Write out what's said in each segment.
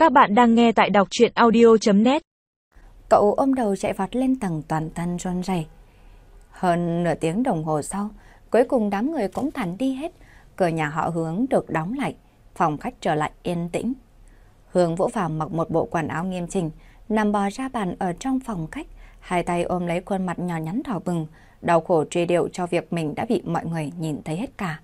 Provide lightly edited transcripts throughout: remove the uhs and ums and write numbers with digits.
Các bạn đang nghe tại đọc truyện audio.net. Cậu ôm đầu chạy vọt lên tầng, toàn thân run rẩy. Hơn nửa tiếng đồng hồ sau, cuối cùng đám người cũng tản đi hết. Cửa nhà họ Hướng được đóng lại, phòng khách trở lại yên tĩnh. Hướng Vũ Phàm mặc một bộ quần áo nghiêm chỉnh, nằm bò ra bàn ở trong phòng khách, hai tay ôm lấy khuôn mặt nhỏ nhắn đỏ bừng, đau khổ truy điệu cho việc mình đã bị mọi người nhìn thấy hết cả.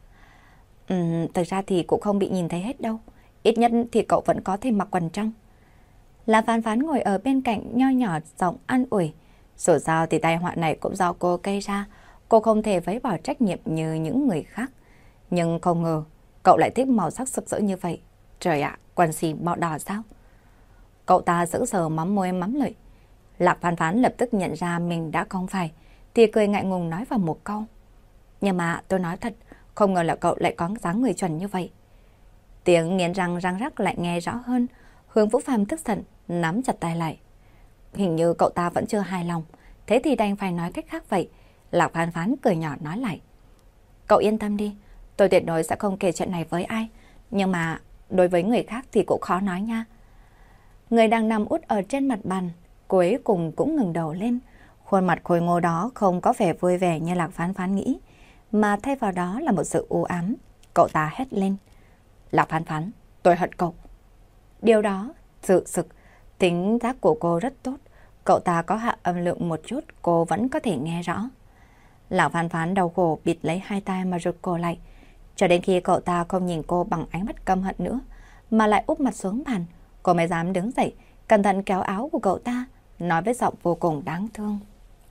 Thực ra thì cũng không bị nhìn thấy hết đâu. Ít nhất thì cậu vẫn có thể mặc quần trong. Là Phán Phán ngồi ở bên cạnh nho nhỏ giọng an ủi. Dù sao thì tai họa này cũng do cô gây ra. Cô không thể vấy bỏ trách nhiệm như những người khác. Nhưng không ngờ cậu lại thích màu sắc sực rỡ như vậy. Trời ạ, quần xì màu đỏ sao? Cậu ta sững sờ mắm môi mắm lợi. Lạc Phán Phán lập tức nhận ra mình đã không phải, thì cười ngại ngùng nói vào một câu. Nhưng mà tôi nói thật, không ngờ là cậu lại có dáng người chuẩn như vậy. Tiếng nghiến răng răng rắc lại nghe rõ hơn. Hướng Vũ Phàm tức giận, nắm chặt tay lại. Hình như cậu ta vẫn chưa hài lòng, thế thì đành phải nói cách khác vậy. Lạc Phán Phán cười nhỏ nói lại. Cậu yên tâm đi, tôi tuyệt đối sẽ không kể chuyện này với ai. Nhưng mà đối với người khác thì cũng khó nói nha. Người đang nằm út ở trên mặt bàn, cuối cùng cũng ngừng đầu lên. Khuôn mặt khôi ngô đó không có vẻ vui vẻ như Lạc Phán Phán nghĩ, mà thay vào đó là một sự u ám. Cậu ta hét lên. Lạc Phán Phán, tôi hận cậu. Điều đó, sự sực, tính giác của cô rất tốt. Cậu ta có hạ âm lượng một chút, cô vẫn có thể nghe rõ. Lạc Phán Phán đau khổ bịt lấy hai tay mà rụt cổ lại. Cho đến khi cậu ta không nhìn cô bằng ánh mắt căm hận nữa, mà lại úp mặt xuống bàn, cô mới dám đứng dậy, cẩn thận kéo áo của cậu ta, nói với giọng vô cùng đáng thương.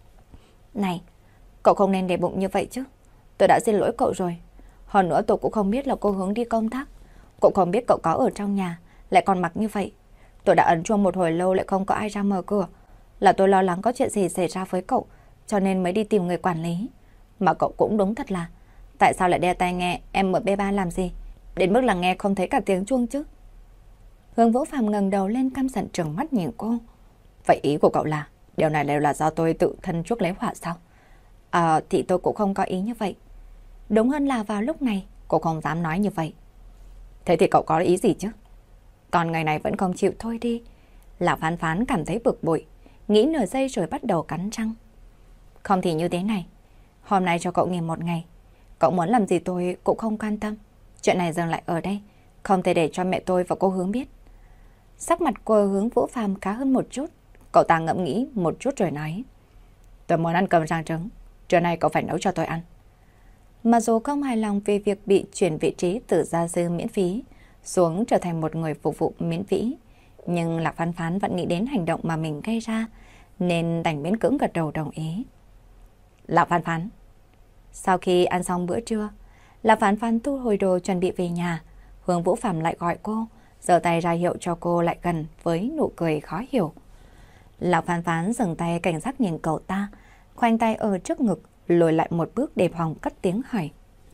Này, cậu không nên để bụng như vậy chứ. Tôi đã xin lỗi cậu rồi. Hơn nữa tôi cũng không biết là cô Hướng đi công tác. Cũng không biết cậu có ở trong nhà, lại còn mặc như vậy. Tôi đã ấn chuông một hồi lâu lại không có ai ra mở cửa. Là tôi lo lắng có chuyện gì xảy ra với cậu, cho nên mới đi tìm người quản lý. Mà cậu cũng đúng thật là, tại sao lại đeo tai nghe MP3 làm gì? Đến mức là nghe không thấy cả tiếng chuông chứ. Hướng Vũ Phàm ngẩng đầu lên căm giận trừng mắt nhìn cô. Vậy ý của cậu là, điều này đều là do tôi tự thân chuốc lấy họa sao? Thì tôi cũng không có ý như vậy. Đúng hơn là vào lúc này, cô không dám nói như vậy. Thế thì cậu có ý gì chứ? Còn ngày này vẫn không chịu thôi đi. Lạc Phán Phán cảm thấy bực bội, nghĩ nửa giây rồi bắt đầu cắn răng. Không thì như thế này, hôm nay cho cậu nghỉ một ngày. Cậu muốn làm gì tôi cũng không quan tâm. Chuyện này dừng lại ở đây, không thể để cho mẹ tôi và cô Hướng biết. Sắc mặt của Hướng Vũ Phàm khá hơn một chút. Cậu ta ngẫm nghĩ một chút rồi nói. Tôi muốn ăn cơm rang trứng, trưa nay cậu phải nấu cho tôi ăn. Mặc dù không hài lòng về việc bị chuyển vị trí từ gia sư miễn phí xuống trở thành một người phục vụ miễn phí, nhưng Lạc Phán Phán vẫn nghĩ đến hành động mà mình gây ra, nên đành miễn cưỡng gật đầu đồng ý. Lạc Phán Phán. Sau khi ăn xong bữa trưa, Lạc Phán Phán thu hồi đồ chuẩn bị về nhà. Hướng Vũ Phàm lại gọi cô, giơ tay ra hiệu cho cô lại gần với nụ cười khó hiểu. Lạc Phán Phán dừng tay cảnh giác nhìn cậu ta, khoanh tay ở trước ngực, lùi lại một bước đề phòng cất tiếng hỏi.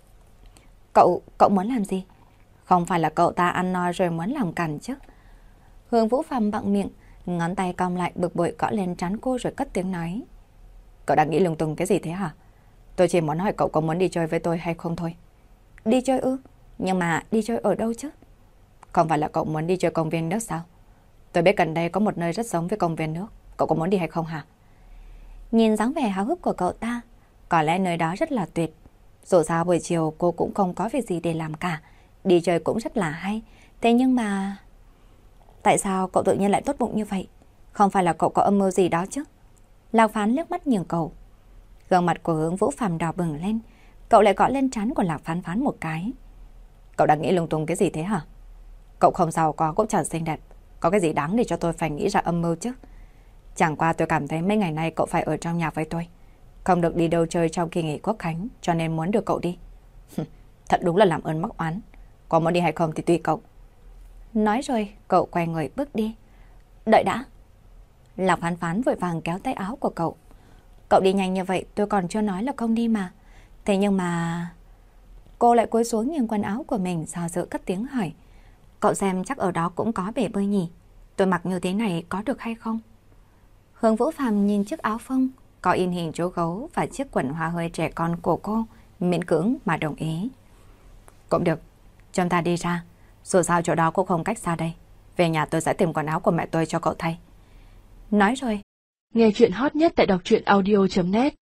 Cậu muốn làm gì? Không phải là cậu ta ăn no rồi muốn làm cằn chứ? Hướng Vũ Phàm bặm miệng, ngón tay cong lại bực bội gõ lên trán cô rồi cất tiếng nói. Cậu đang nghĩ lung tung cái gì thế hả? Tôi chỉ muốn hỏi cậu có muốn đi chơi với tôi hay không thôi. Đi chơi ư? Nhưng mà đi chơi ở đâu chứ? Không phải là cậu muốn đi chơi công viên nước sao? Tôi biết gần đây có một nơi rất giống với công viên nước. Cậu có muốn đi hay không hả? Nhìn dáng vẻ háo hức của cậu ta, có lẽ nơi đó rất là tuyệt. Dù sao buổi chiều cô cũng không có việc gì để làm cả, đi chơi cũng rất là hay. Thế nhưng mà... Tại sao cậu tự nhiên lại tốt bụng như vậy? Không phải là cậu có âm mưu gì đó chứ? Lạc Phán liếc mắt nhìn cậu. Gương mặt của Hướng Vũ Phàm đỏ bừng lên. Cậu lại gõ lên trán của Lạc Phán Phán một cái. Cậu đang nghĩ lung tung cái gì thế hả? Cậu không giàu có cũng chẳng xinh đẹp, có cái gì đáng để cho tôi phải nghĩ ra âm mưu chứ? Chẳng qua tôi cảm thấy mấy ngày nay cậu phải ở trong nhà với tôi, không được đi đâu chơi trong kỳ nghỉ Quốc khánh, cho nên muốn được cậu đi. Thật đúng là làm ơn mắc oán. Có muốn đi hay không thì tùy cậu. Nói rồi cậu quay người bước đi. Đợi đã. Lạc Phán Phán vội vàng kéo tay áo của cậu. Cậu đi nhanh như vậy tôi còn chưa nói là không đi mà. Thế nhưng mà... Cô lại cúi xuống nhìn quần áo của mình, do dự cất tiếng hỏi. Cậu xem chắc ở đó cũng có bể bơi nhỉ? Tôi mặc như thế này có được hay không? Hướng Vũ Phàm nhìn chiếc áo phông có in hình chú gấu và chiếc quần hoa hơi trẻ con của cô, miễn cưỡng mà đồng ý. Cũng được, chúng ta đi ra, dù sao chỗ đó cũng không cách xa đây. Về nhà tôi sẽ tìm quần áo của mẹ tôi cho cậu thay. Nói rồi. Nghe chuyện hot nhất tại đọc truyện audio.net